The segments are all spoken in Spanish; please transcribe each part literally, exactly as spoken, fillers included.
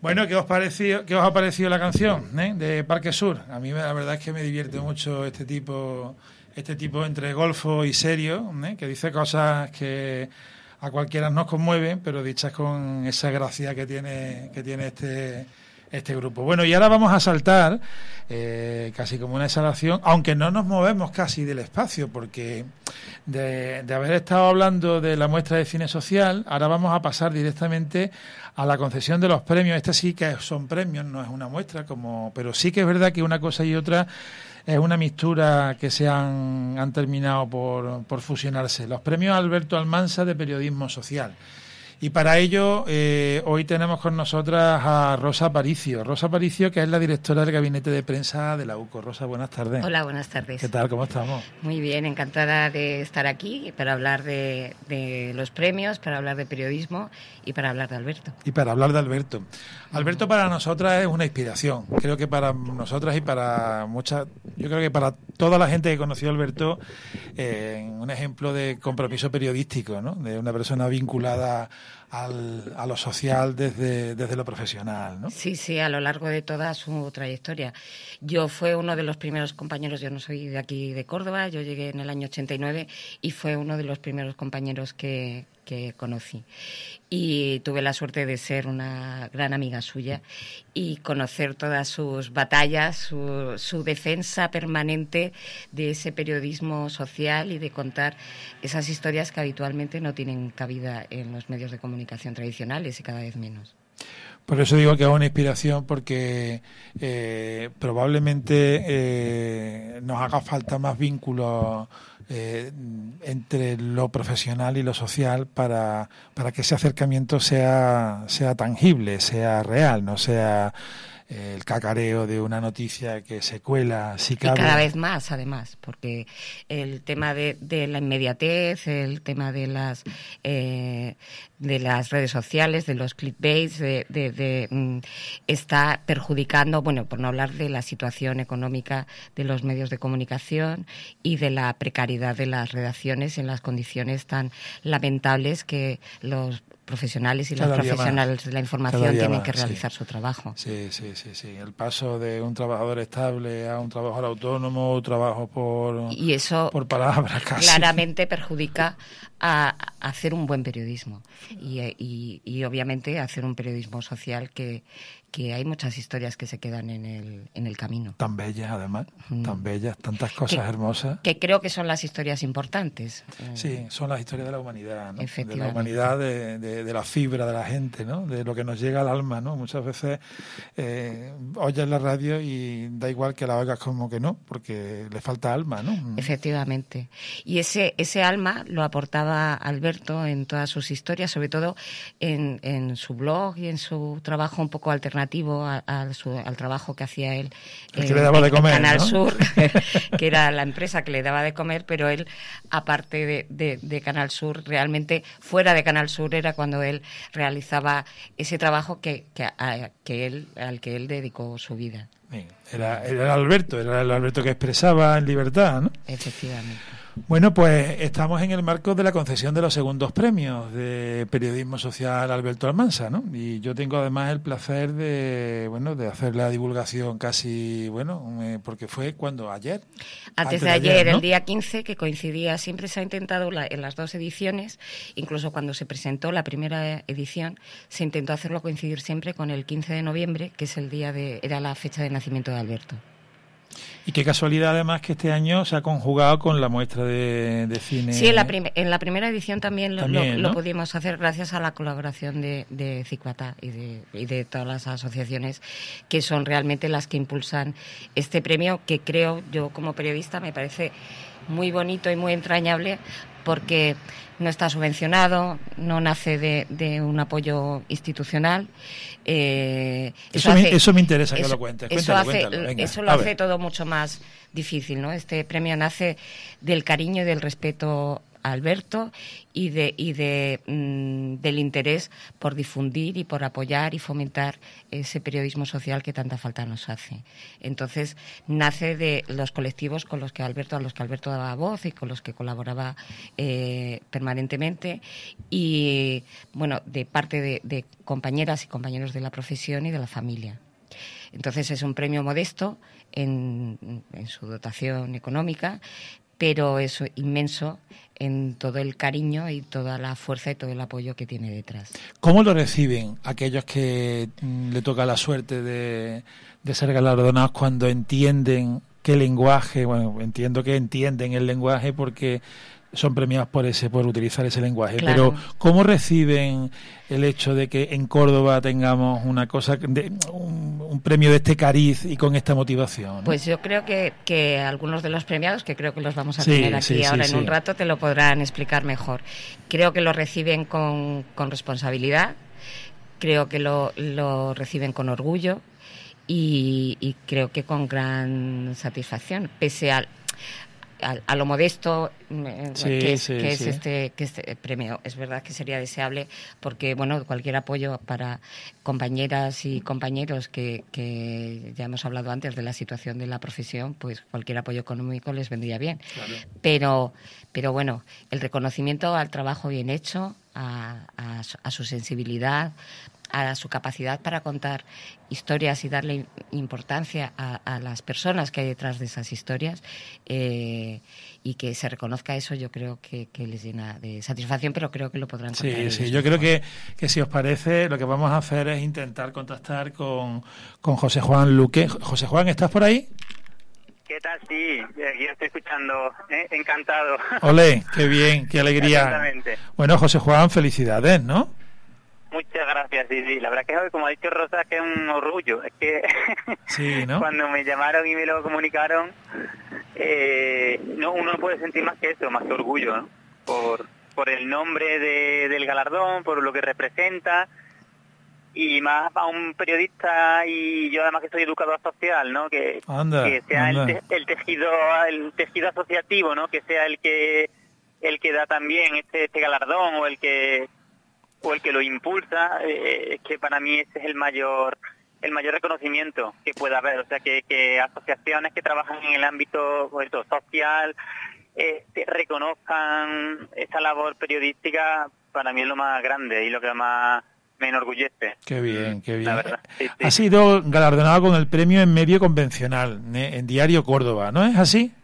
Bueno, ¿qué os pareció, qué os ha parecido la canción, eh, de Parque Sur? A mí la verdad es que me divierte mucho este tipo, este tipo entre golfo y serio, eh, que dice cosas que a cualquiera nos conmueven, pero dichas con esa gracia que tiene, que tiene este, este grupo. Bueno, y ahora vamos a saltar, eh, casi como una exhalación, aunque no nos movemos casi del espacio, porque de, de haber estado hablando de la muestra de cine social, ahora vamos a pasar directamente a la concesión de los premios. Este sí que son premios, no es una muestra, como, pero sí que es verdad que una cosa y otra es una mixtura que se han, han terminado por, por fusionarse. Los premios Alberto Almansa de Periodismo Social. Y para ello, eh, hoy tenemos con nosotras a Rosa Aparicio. Rosa Aparicio, que es la directora del Gabinete de Prensa de la U C O. Rosa, buenas tardes. Hola, buenas tardes. ¿Qué tal? ¿Cómo estamos? Muy bien, encantada de estar aquí para hablar de, de los premios, para hablar de periodismo y para hablar de Alberto. Y para hablar de Alberto. Alberto para nosotras es una inspiración. Creo que para nosotras y para muchas, yo creo que para toda la gente que conoció a Alberto, eh, un ejemplo de compromiso periodístico, ¿no? De una persona vinculada al, a lo social desde, desde lo profesional, ¿no? Sí, sí, a lo largo de toda su trayectoria. Yo fue uno de los primeros compañeros, yo no soy de aquí de Córdoba, yo llegué en el año ochenta y nueve y fue uno de los primeros compañeros que, que conocí. Y tuve la suerte de ser una gran amiga suya y conocer todas sus batallas, su, su defensa permanente de ese periodismo social y de contar esas historias que habitualmente no tienen cabida en los medios de comunicación tradicionales y cada vez menos. Por eso digo que es una inspiración, porque eh, probablemente eh, nos haga falta más vínculos eh, entre lo profesional y lo social para, para que ese acercamiento sea, sea tangible, sea real, no sea eh, el cacareo de una noticia que se cuela, si cabe. Y cada vez más, además, porque el tema de, de la inmediatez, el tema de las eh, de las redes sociales, de los clickbaits, de, de, de, mm, está perjudicando, bueno, por no hablar de la situación económica de los medios de comunicación y de la precariedad de las redacciones en las condiciones tan lamentables que los profesionales y las profesionales más, de la información tienen más, que realizar sí. su trabajo. Sí, sí, sí, sí. El paso de un trabajador estable a un trabajador autónomo, un trabajo por, y eso por palabras casi. Claramente perjudica a, a hacer un buen periodismo y, y, y obviamente hacer un periodismo social que, que hay muchas historias que se quedan en el, en el camino. Tan bellas, además, mm. tan bellas, tantas cosas que, hermosas. Que creo que son las historias importantes. Sí, son las historias de la humanidad, ¿no? Efectivamente. De la humanidad, de, de, de la fibra de la gente, ¿no? De lo que nos llega al alma, ¿no? Muchas veces eh, oyes la radio y da igual que la oigas como que no, porque le falta alma, ¿no? Efectivamente. Y ese, ese alma lo aportaba Alberto en todas sus historias, sobre todo en, en su blog y en su trabajo un poco alternativo a, a su, al trabajo que hacía él en, que le daba de comer, en Canal ¿no? Sur, que era la empresa que le daba de comer, pero él, aparte de, de, de Canal Sur, realmente fuera de Canal Sur era cuando él realizaba ese trabajo que, que, a, que él, al que él dedicó su vida. Era, era Alberto, era el Alberto que expresaba en libertad, ¿no? Efectivamente. Bueno, pues estamos en el marco de la concesión de los segundos premios de Periodismo Social Alberto Almansa, ¿no? Y yo tengo además el placer de, bueno, de hacer la divulgación casi, bueno, eh, porque fue cuando ayer. Antes, antes de ayer, ayer ¿no? El día quince, que coincidía, siempre se ha intentado la, en las dos ediciones, incluso cuando se presentó la primera edición, se intentó hacerlo coincidir siempre con el quince de noviembre, que es el día de, era la fecha de nacimiento de Alberto. Y qué casualidad además que este año se ha conjugado con la muestra de, de cine. Sí, en la, prim- en la primera edición también, también lo, ¿no? lo pudimos hacer gracias a la colaboración de, de Cicbata y de, y de todas las asociaciones que son realmente las que impulsan este premio, que creo, yo como periodista, me parece muy bonito y muy entrañable, porque no está subvencionado, no nace de, de un apoyo institucional. Eh, eso, eso, me, hace, eso me interesa que eso, lo cuentes. Eso, Cuéntalo, hace, cuéntalo. Venga, eso lo hace todo mucho más difícil, ¿no? Este premio nace del cariño y del respeto a Alberto y de y de mm, del interés por difundir y por apoyar y fomentar ese periodismo social que tanta falta nos hace. Entonces nace de los colectivos con los que Alberto a los que Alberto daba voz y con los que colaboraba eh, permanentemente, y bueno, de parte de, de compañeras y compañeros de la profesión y de la familia. Entonces es un premio modesto en, en su dotación económica, pero es inmenso en todo el cariño y toda la fuerza y todo el apoyo que tiene detrás. ¿Cómo lo reciben aquellos que mm, le toca la suerte de, de ser galardonados cuando entienden qué lenguaje, bueno, entiendo que entienden el lenguaje porque son premiados por ese, por utilizar ese lenguaje, claro. Pero ¿cómo reciben el hecho de que en Córdoba tengamos una cosa, de, un, un premio de este cariz y con esta motivación, ¿no? Pues yo creo que, que algunos de los premiados, que creo que los vamos a sí, tener aquí sí, ahora sí, en sí. un rato, te lo podrán explicar mejor. Creo que lo reciben con, con responsabilidad, creo que lo, lo reciben con orgullo y, y creo que con gran satisfacción, pese al A, a lo modesto sí, que, es, sí, que, es sí. este, que este premio. Es verdad que sería deseable porque, bueno, cualquier apoyo para compañeras y compañeros que, que ya hemos hablado antes de la situación de la profesión, pues cualquier apoyo económico les vendría bien. Claro. Pero, pero bueno, el reconocimiento al trabajo bien hecho, a, a, a su sensibilidad, a su capacidad para contar historias y darle importancia a, a las personas que hay detrás de esas historias, eh, y que se reconozca eso, yo creo que, que les llena de satisfacción, pero creo que lo podrán contar. Sí, sí, ellos yo mejor. creo que, que si os parece, lo que vamos a hacer es intentar contactar con, con José Juan Luque. José Juan, ¿estás por ahí? ¿Qué tal? Sí, aquí estoy escuchando, ¿eh? Encantado. Olé, qué bien, qué alegría. Exactamente. Bueno, José Juan, felicidades, ¿no? Muchas gracias, sí, sí. La verdad es que, como ha dicho Rosa, que es un orgullo. Es que sí, ¿no? Cuando me llamaron y me lo comunicaron, eh, no, uno no puede sentir más que eso, más que orgullo, ¿no? Por, por el nombre de, del galardón, por lo que representa, y más a un periodista, y yo además que soy educador social, ¿no? Que, anda, que sea anda. El, te, el tejido el tejido asociativo, ¿no? Que sea el que el que da también este, este galardón, o el que o el que lo impulsa, eh, que para mí ese es el mayor el mayor reconocimiento que pueda haber. O sea, que, que asociaciones que trabajan en el ámbito pues, social eh, reconozcan esa labor periodística, para mí es lo más grande y lo que más me enorgullece. Qué bien, qué bien. La verdad, sí, sí. Ha sido galardonado con el premio en medio convencional, en Diario Córdoba, ¿no es así?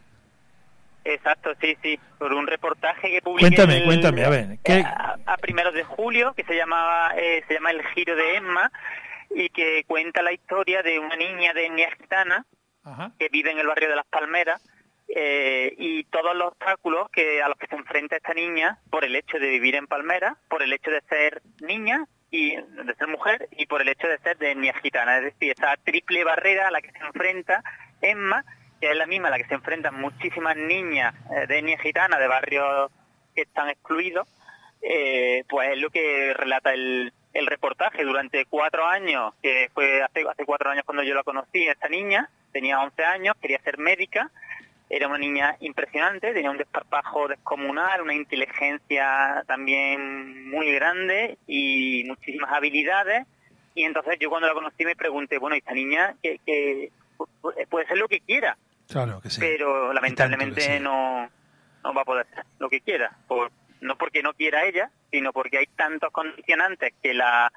Exacto, sí, sí, por un reportaje que publiqué Cuéntame, el, cuéntame, a ver. ¿qué? A, a primeros de julio, que se llamaba eh, se llama El Giro de Emma, y que cuenta la historia de una niña de etnia gitana Ajá. que vive en el barrio de Las Palmeras, eh, y todos los obstáculos que a los que se enfrenta esta niña por el hecho de vivir en Palmeras, por el hecho de ser niña y de ser mujer, y por el hecho de ser de etnia gitana. Es decir, esa triple barrera a la que se enfrenta Emma, que es la misma a la que se enfrentan muchísimas niñas eh, de etnia gitana de barrios que están excluidos, eh, pues es lo que relata el, el reportaje. Durante cuatro años, que fue hace, hace cuatro años cuando yo la conocí, esta niña tenía once años, quería ser médica, era una niña impresionante, tenía un desparpajo descomunal, una inteligencia también muy grande y muchísimas habilidades, y entonces yo cuando la conocí me pregunté, bueno, esta niña que, que puede ser lo que quiera. Claro que sí. Pero lamentablemente sí. no, no va a poder ser lo que quiera. Por, no porque no quiera ella, sino porque hay tantos condicionantes que la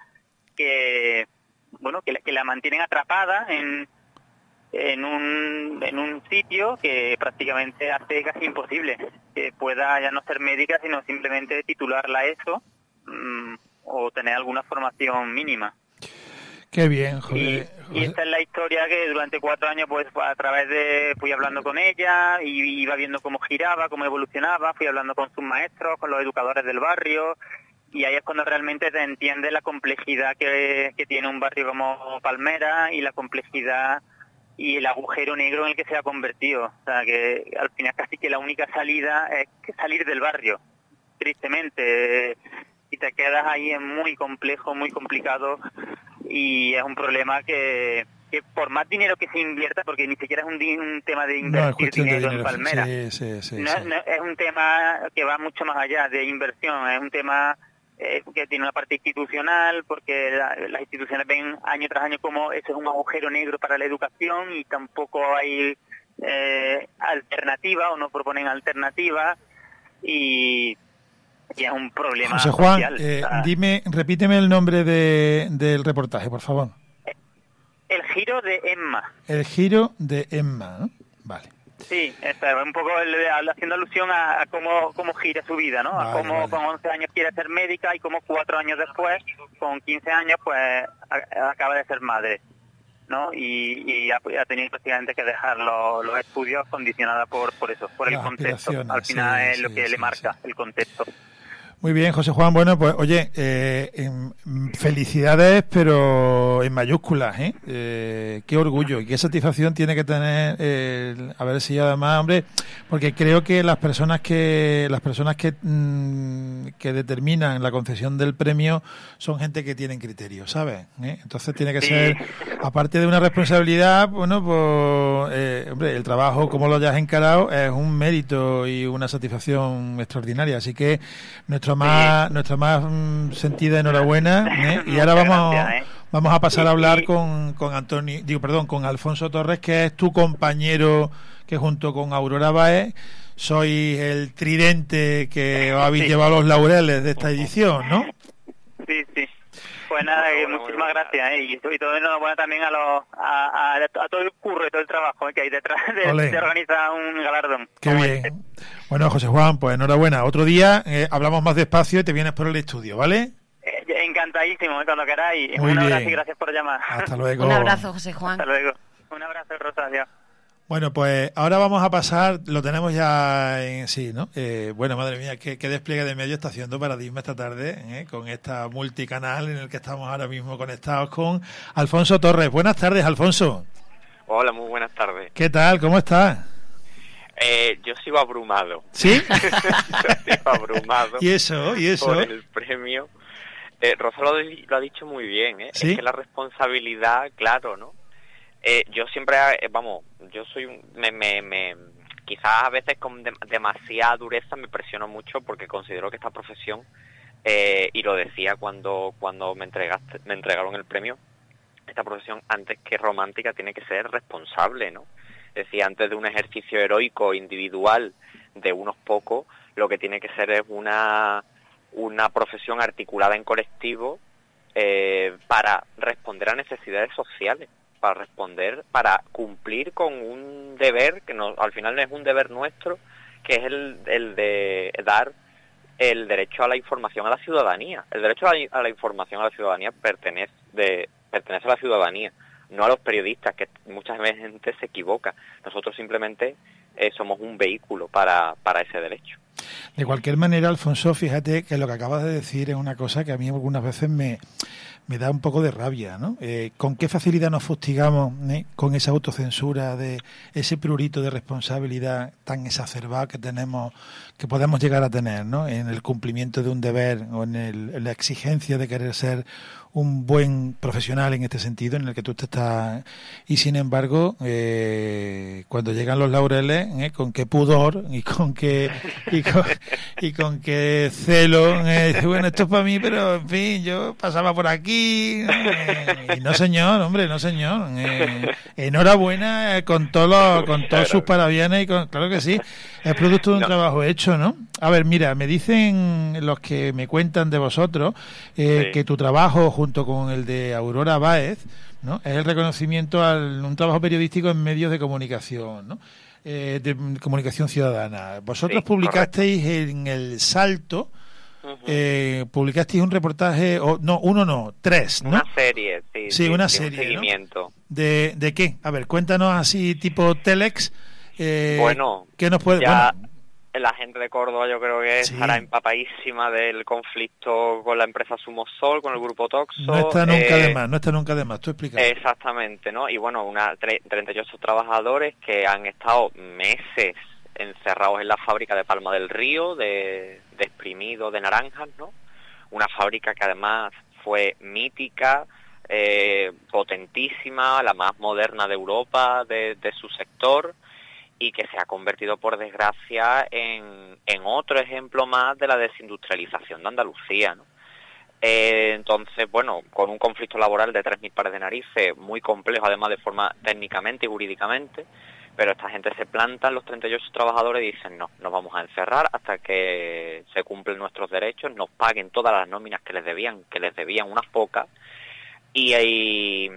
que bueno que la, que la mantienen atrapada en en un en un sitio que prácticamente hace casi imposible que pueda ya no ser médica, sino simplemente titularla eso, mmm, o tener alguna formación mínima. Qué bien, joder. Y, y esta es la historia que durante cuatro años, pues a través de, fui hablando con ella y iba viendo cómo giraba, cómo evolucionaba, fui hablando con sus maestros, con los educadores del barrio, y ahí es cuando realmente te entiende la complejidad que, que tiene un barrio como Palmera y la complejidad y el agujero negro en el que se ha convertido. O sea, que al final casi que la única salida es que salir del barrio, tristemente. Y te quedas ahí, es muy complejo, muy complicado, y es un problema que, que por más dinero que se invierta, porque ni siquiera es un, di- un tema de invertir no, dinero, de dinero en Palmera, sí, sí, sí, no, sí. no, es un tema que va mucho más allá de inversión, es un tema eh, que tiene una parte institucional, porque la, las instituciones ven año tras año como eso es un agujero negro para la educación y tampoco hay eh, alternativa o no proponen alternativas y, y es un problema José Juan, social. eh, O sea, dime, repíteme el nombre de, del reportaje, por favor. el giro de Emma. El giro de Emma, ¿no? Vale. Sí, está, un poco el- haciendo alusión a, a cómo, cómo gira su vida, ¿no? Vale, a cómo vale. con once años quiere ser médica y cómo cuatro años después, con quince años, pues a- acaba de ser madre, ¿no? Y, y ha, ha tenido prácticamente que dejar los, los estudios condicionada por, por eso, por el Las contexto. aspiraciones, Al final sí, es lo sí, que sí, le marca, sí. el contexto. Muy bien, José Juan. Bueno, pues oye, eh, em, felicidades, pero en mayúsculas, ¿eh? Eh, qué orgullo y qué satisfacción tiene que tener eh, haber sido además, hombre, porque creo que las personas que las personas que mm, que determinan la concesión del premio son gente que tienen criterio, ¿sabes? ¿Eh? Entonces tiene que Sí. ser, aparte de una responsabilidad, bueno, pues, eh, hombre, el trabajo como lo hayas encarado es un mérito y una satisfacción extraordinaria, así que nuestro más sí. nuestra más mm, sentida enhorabuena, ¿eh? Y ahora vamos gracias, ¿eh? vamos a pasar y, a hablar y... con con Antonio, digo, perdón, con Alfonso Torres, que es tu compañero, que junto con Aurora Baez sois el tridente que os habéis sí. llevado los laureles de esta edición, ¿no? Sí, sí. Pues nada, eh, muchísimas gracias, ¿eh? y, y todo enhorabuena también a, los, a, a, a todo el curro y todo el trabajo ¿eh? que hay detrás de, de organizar un galardón. Qué bien. Este. Bueno, José Juan, pues enhorabuena. Otro día eh, hablamos más despacio y te vienes por el estudio, ¿vale? Eh, encantadísimo, ¿eh? Cuando queráis. Muy un abrazo bien. y gracias por llamar. Hasta luego. Un abrazo, José Juan. Hasta luego. Un abrazo, Rosa. Adiós. Bueno, pues ahora vamos a pasar, lo tenemos ya en sí, ¿no? Eh, bueno, madre mía, qué, qué despliegue de medios está haciendo Paradigma esta tarde, ¿eh? Con esta multicanal en el que estamos ahora mismo conectados con Alfonso Torres. Buenas tardes, Alfonso. Hola, muy buenas tardes. ¿Qué tal? ¿Cómo estás? Eh, yo sigo abrumado. ¿Sí? Yo sigo abrumado. ¿Y eso? ¿Y eso? Por el premio. Eh, Rosa lo, lo ha dicho muy bien, ¿eh? ¿Sí? Es que la responsabilidad, claro, ¿no? Eh, yo siempre, eh, vamos, yo soy un, me, me, me, quizás a veces con de, demasiada dureza me presiono mucho porque considero que esta profesión, eh, y lo decía cuando cuando me entregaste, me entregaron el premio, esta profesión antes que romántica tiene que ser responsable, ¿no? Es decir, antes de un ejercicio heroico individual de unos pocos, lo que tiene que ser es una una profesión articulada en colectivo eh, para responder a necesidades sociales, para responder, para cumplir con un deber que no, al final no es un deber nuestro, que es el, el de dar el derecho a la información a la ciudadanía. El derecho a la, a la información a la ciudadanía pertenece de, pertenece a la ciudadanía, no a los periodistas, que muchas veces gente se equivoca. Nosotros simplemente eh, somos un vehículo para, para ese derecho. De cualquier manera, Alfonso, fíjate que lo que acabas de decir es una cosa que a mí algunas veces me, me da un poco de rabia, ¿no? Eh, ¿Con qué facilidad nos fustigamos eh, con esa autocensura, de ese prurito de responsabilidad tan exacerbado que tenemos, que podemos llegar a tener, ¿no? En el cumplimiento de un deber o en, el, en la exigencia de querer ser un buen profesional en este sentido en el que tú te estás, y sin embargo eh, cuando llegan los laureles, eh, con qué pudor y con qué y con, y con qué celo, eh, bueno, esto es para mí, pero en fin, yo pasaba por aquí, eh, y no señor, hombre, no señor, eh, enhorabuena eh, con todos los, con todos sus parabienes y con, claro que sí, es producto de un no. trabajo hecho, ¿no? A ver, mira, me dicen los que me cuentan de vosotros eh, sí. que tu trabajo junto con el de Aurora Baez, ¿no? Es el reconocimiento a un trabajo periodístico en medios de comunicación, ¿no? Eh, de comunicación ciudadana. Vosotros sí, publicasteis correcto. En El Salto, uh-huh. eh, publicasteis un reportaje, o no, uno no, tres, ¿no? Una serie, sí. Sí, sí una sí, serie, un seguimiento. ¿no? ¿De, ¿De qué? A ver, cuéntanos así, tipo Telex. Eh, bueno, ¿qué nos puede...? Ya... Bueno, la gente de Córdoba yo creo que sí. estará empapadísima del conflicto con la empresa Sumosol, con el grupo Toxo. No está nunca eh, de más, no está nunca de más, tú explicas. Exactamente, ¿no? Y bueno, una tre- treinta y ocho trabajadores que han estado meses encerrados en la fábrica de Palma del Río, de, de exprimido de naranjas, ¿no? Una fábrica que además fue mítica, eh, potentísima, la más moderna de Europa, de, de su sector, y que se ha convertido, por desgracia, en, en otro ejemplo más de la desindustrialización de Andalucía, ¿no? Eh, entonces, bueno, con un conflicto laboral de tres mil pares de narices, muy complejo, además de forma técnicamente y jurídicamente, pero esta gente se planta, los treinta y ocho trabajadores, y dicen, no, nos vamos a encerrar hasta que se cumplen nuestros derechos, nos paguen todas las nóminas que les debían, que les debían unas pocas, y, y,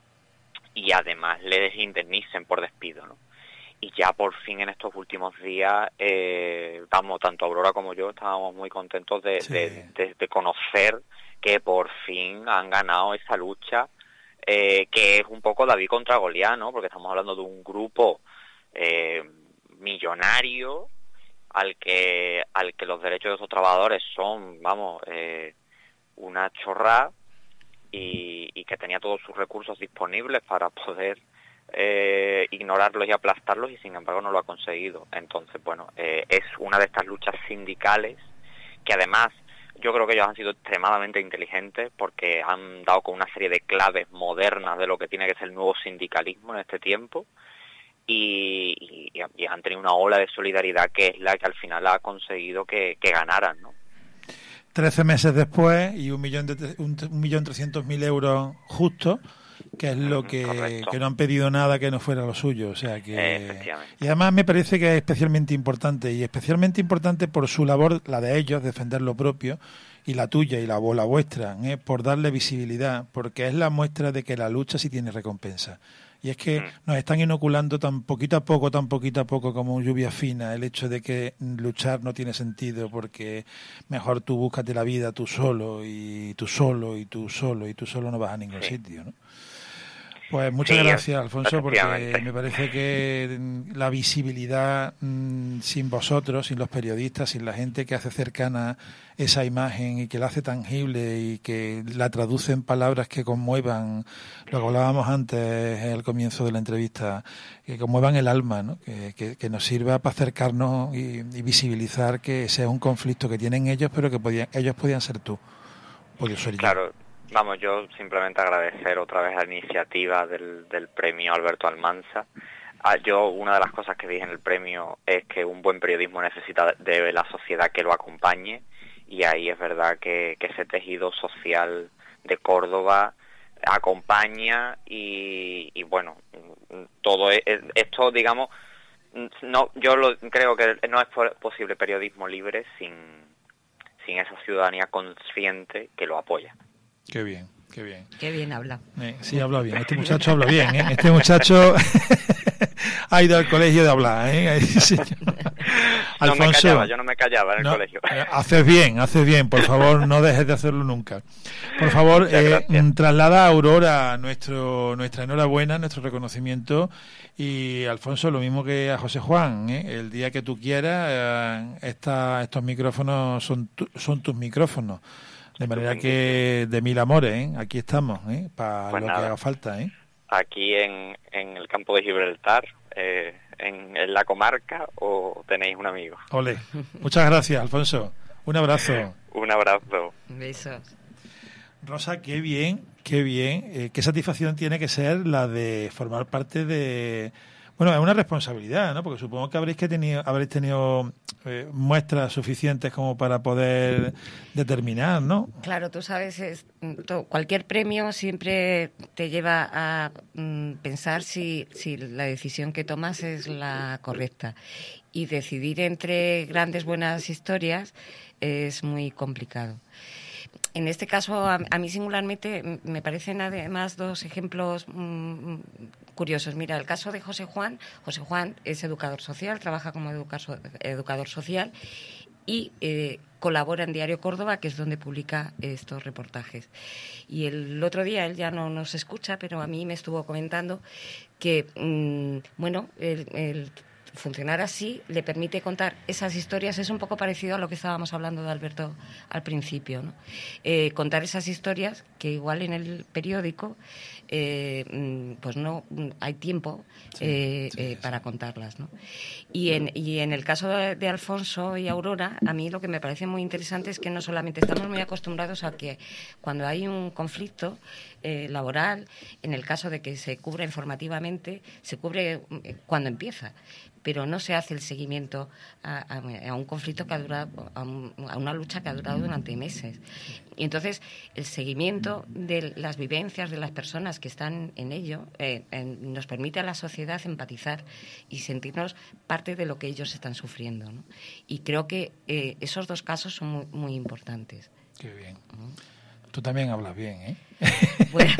y además les indemnicen por despido, ¿no? Y ya por fin en estos últimos días, eh, vamos, tanto Aurora como yo estábamos muy contentos de, sí. de, de, de conocer que por fin han ganado esa lucha, eh, que es un poco David contra Goliat, ¿no? Porque estamos hablando de un grupo eh, millonario al que al que los derechos de esos trabajadores son, vamos, eh, una chorrada, y, y que tenía todos sus recursos disponibles para poder Eh, ignorarlos y aplastarlos, y sin embargo no lo ha conseguido. Entonces, bueno, eh, es una de estas luchas sindicales que además yo creo que ellos han sido extremadamente inteligentes, porque han dado con una serie de claves modernas de lo que tiene que ser el nuevo sindicalismo en este tiempo, y, y, y han tenido una ola de solidaridad que es la que al final ha conseguido que, que ganaran, ¿no? Trece meses después y un millón de un, un millón trescientos mil euros justo, que es lo que, que no han pedido nada que no fuera lo suyo, o sea que, y además me parece que es especialmente importante, y especialmente importante por su labor, la de ellos, defender lo propio, y la tuya y la, la vuestra, ¿eh? Por darle visibilidad, porque es la muestra de que la lucha sí tiene recompensa. Y es que nos están inoculando tan poquito a poco, tan poquito a poco, como lluvia fina, el hecho de que luchar no tiene sentido, porque mejor tú búscate la vida tú solo, y tú solo, y tú solo, y tú solo no vas a ningún sí. sitio, ¿no? Pues muchas sí, gracias, Alfonso, porque me parece que la visibilidad mmm, sin vosotros, sin los periodistas, sin la gente que hace cercana esa imagen y que la hace tangible y que la traduce en palabras que conmuevan, lo que hablábamos antes al comienzo de la entrevista, que conmuevan el alma, ¿no? que, que, que nos sirva para acercarnos y, y visibilizar que ese es un conflicto que tienen ellos, pero que podían, ellos podían ser tú, podían ser claro. yo. Vamos, yo simplemente agradecer otra vez la iniciativa del, del premio Alberto Almansa. Ah, yo, una de las cosas que dije en el premio es que un buen periodismo necesita de la sociedad que lo acompañe, y ahí es verdad que, que ese tejido social de Córdoba acompaña, y, y bueno, todo esto, digamos, no, yo lo, creo que no es posible periodismo libre sin, sin esa ciudadanía consciente que lo apoya. Qué bien, qué bien. Qué bien habla. Eh, sí, habla bien. Este muchacho habla bien, ¿eh? Este muchacho ha ido al colegio de hablar, ¿eh? Sí. Alfonso, no me callaba, yo no me callaba en el no, colegio. Haces bien, haces bien. Por favor, no dejes de hacerlo nunca. Por favor, eh, traslada a Aurora nuestro, nuestra enhorabuena, nuestro reconocimiento, y Alfonso, lo mismo que a José Juan, ¿eh? El día que tú quieras, eh, esta, estos micrófonos son, tu, son tus micrófonos. De manera que, de mil amores, ¿eh? Aquí estamos, ¿eh? Para pues lo nada. Que haga falta, ¿eh? Aquí en, en el campo de Gibraltar, eh, en, en la comarca, o tenéis un amigo. Ole. Muchas gracias, Alfonso. Un abrazo. Un abrazo. Besos. Rosa, qué bien, qué bien. Eh, qué satisfacción tiene que ser la de formar parte de... Bueno, es una responsabilidad, ¿no? Porque supongo que habréis que tenido, habréis tenido eh, muestras suficientes como para poder determinar, ¿no? Claro, tú sabes, es, to, cualquier premio siempre te lleva a mm, pensar si, si la decisión que tomas es la correcta. Y decidir entre grandes buenas historias es muy complicado. En este caso, a, a mí singularmente me parecen además dos ejemplos mmm, curiosos. Mira, el caso de José Juan. José Juan es educador social, trabaja como educador, educador social y eh, colabora en Diario Córdoba, que es donde publica estos reportajes. Y el otro día, él ya no nos escucha, pero a mí me estuvo comentando que, mmm, bueno, el, el funcionar así le permite contar esas historias. Es un poco parecido a lo que estábamos hablando de Alberto al principio, ¿no? Eh, contar esas historias que igual en el periódico eh, pues no hay tiempo sí, eh, sí, eh, para contarlas, ¿no? Y en, y en el caso de, de Alfonso y Aurora, a mí lo que me parece muy interesante es que no solamente estamos muy acostumbrados a que cuando hay un conflicto eh, laboral, en el caso de que se cubra informativamente, se cubre cuando empieza, pero no se hace el seguimiento a, a, a un conflicto que ha durado, a, un, a una lucha que ha durado durante meses. Y entonces el seguimiento de las vivencias de las personas que están en ello eh, en, nos permite a la sociedad empatizar y sentirnos parte de lo que ellos están sufriendo, ¿no? Y creo que eh, esos dos casos son muy, muy importantes. Qué bien. ¿Mm? Tú también hablas bien, ¿eh? Bueno.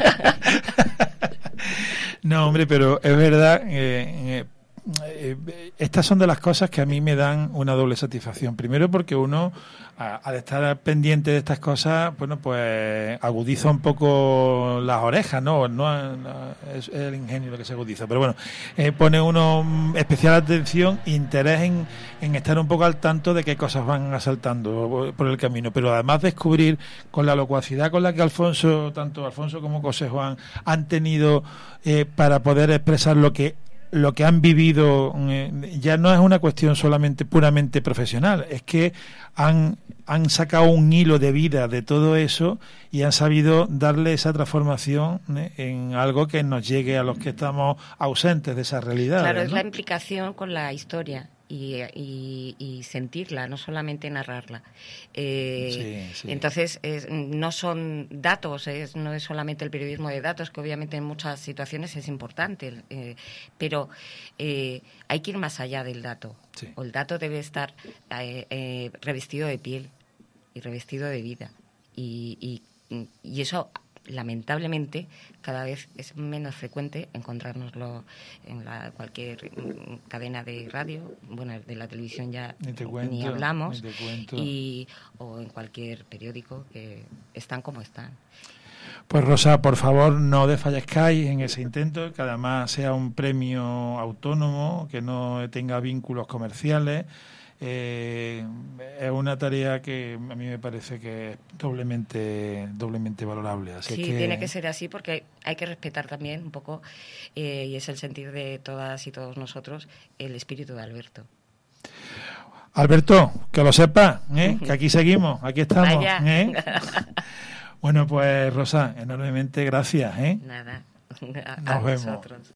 No, hombre, pero es verdad... Eh, eh, Eh, estas son de las cosas que a mí me dan una doble satisfacción. Primero porque uno, a, al estar pendiente de estas cosas, bueno, pues agudiza un poco las orejas, ¿no? no, no es el ingenio lo que se agudiza, pero bueno, eh, pone uno especial atención e interés en, en estar un poco al tanto de qué cosas van asaltando por el camino, pero además descubrir con la locuacidad con la que Alfonso, tanto Alfonso como José Juan han tenido eh, para poder expresar lo que lo que han vivido, eh, ya no es una cuestión solamente puramente profesional, es que han, han sacado un hilo de vida de todo eso y han sabido darle esa transformación eh, en algo que nos llegue a los que estamos ausentes de esa realidad. Claro, ¿no? Es la implicación con la historia. Y, y, y sentirla, no solamente narrarla. Eh, sí, sí. Entonces, es, no son datos, es, no es solamente el periodismo de datos, que obviamente en muchas situaciones es importante, eh, pero eh, hay que ir más allá del dato. Sí. O el dato debe estar eh, eh, revestido de piel y revestido de vida. Y, y, y eso... lamentablemente cada vez es menos frecuente encontrárnoslo en la, cualquier cadena de radio, bueno, de la televisión ya ni, te cuento, ni hablamos, ni te cuento. Y, o en cualquier periódico, que están como están. Pues Rosa, por favor, no desfallezcáis en ese intento, que además sea un premio autónomo, que no tenga vínculos comerciales. Eh, es una tarea que a mí me parece que es doblemente doblemente valorable. Así sí, que... tiene que ser así, porque hay que respetar también un poco, eh, y es el sentir de todas y todos nosotros, el espíritu de Alberto. Alberto, que lo sepas, ¿eh? Que aquí seguimos, aquí estamos. ¿eh? Bueno, pues Rosa, enormemente gracias. ¿eh? Nada, a, Nos a vemos. vosotros.